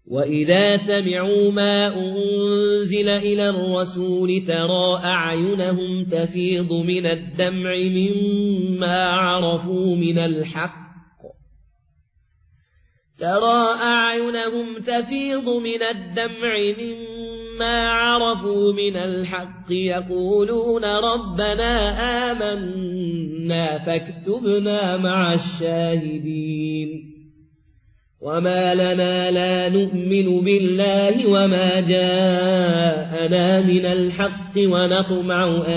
وإذا سمعوا ما أنزل إلى الرسول ترى أعينهم تفيض من الدمع مما عرفوا من الحق يقولون ربنا آمنا فاكتبنا مع الشاهدين وما لنا لا نؤمن بالله وما جاءنا من الحق ونطمع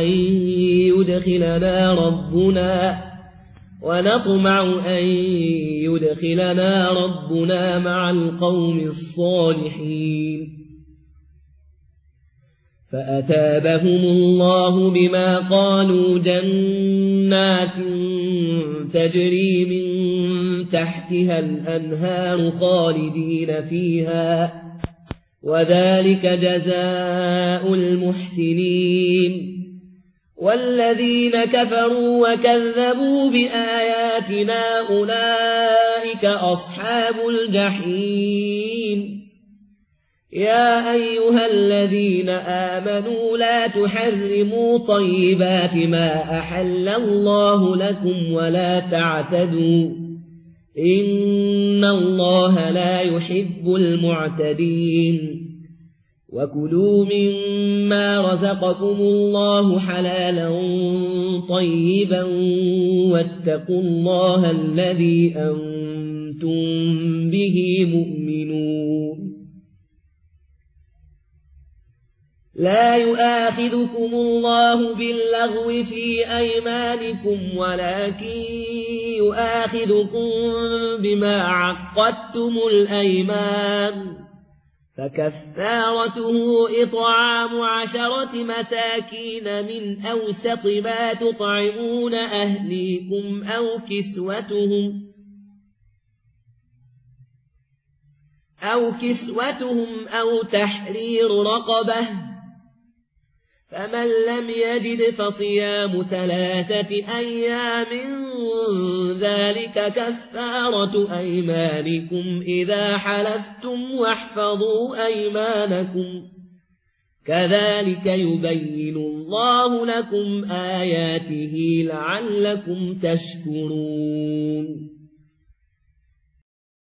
أن يدخلنا ربنا مع القوم الصالحين فأتابهم الله بما قالوا جنات تجري من تحتها الأنهار خالدين فيها وذلك جزاء المحسنين والذين كفروا وكذبوا بآياتنا أولئك أصحاب الجحيم يا أيها الذين آمنوا لا تحرموا طيبات ما أحل الله لكم ولا تعتدوا إن الله لا يحب المعتدين وكلوا مما رزقكم الله حلالا طيبا واتقوا الله الذي أنتم به مؤمنون لا يؤاخذكم الله باللغو في أيمانكم ولكن يؤاخذكم بما عقدتم الأيمان فكفارته إطعام 10 مساكين من أوسط ما تطعمون أهليكم أو كسوتهم أو تحرير رقبة فمن لم يجد فصيام 3 أيام ذلك كفارة أيمانكم إذا حلفتم واحفظوا أيمانكم كذلك يبين الله لكم آياته لعلكم تشكرون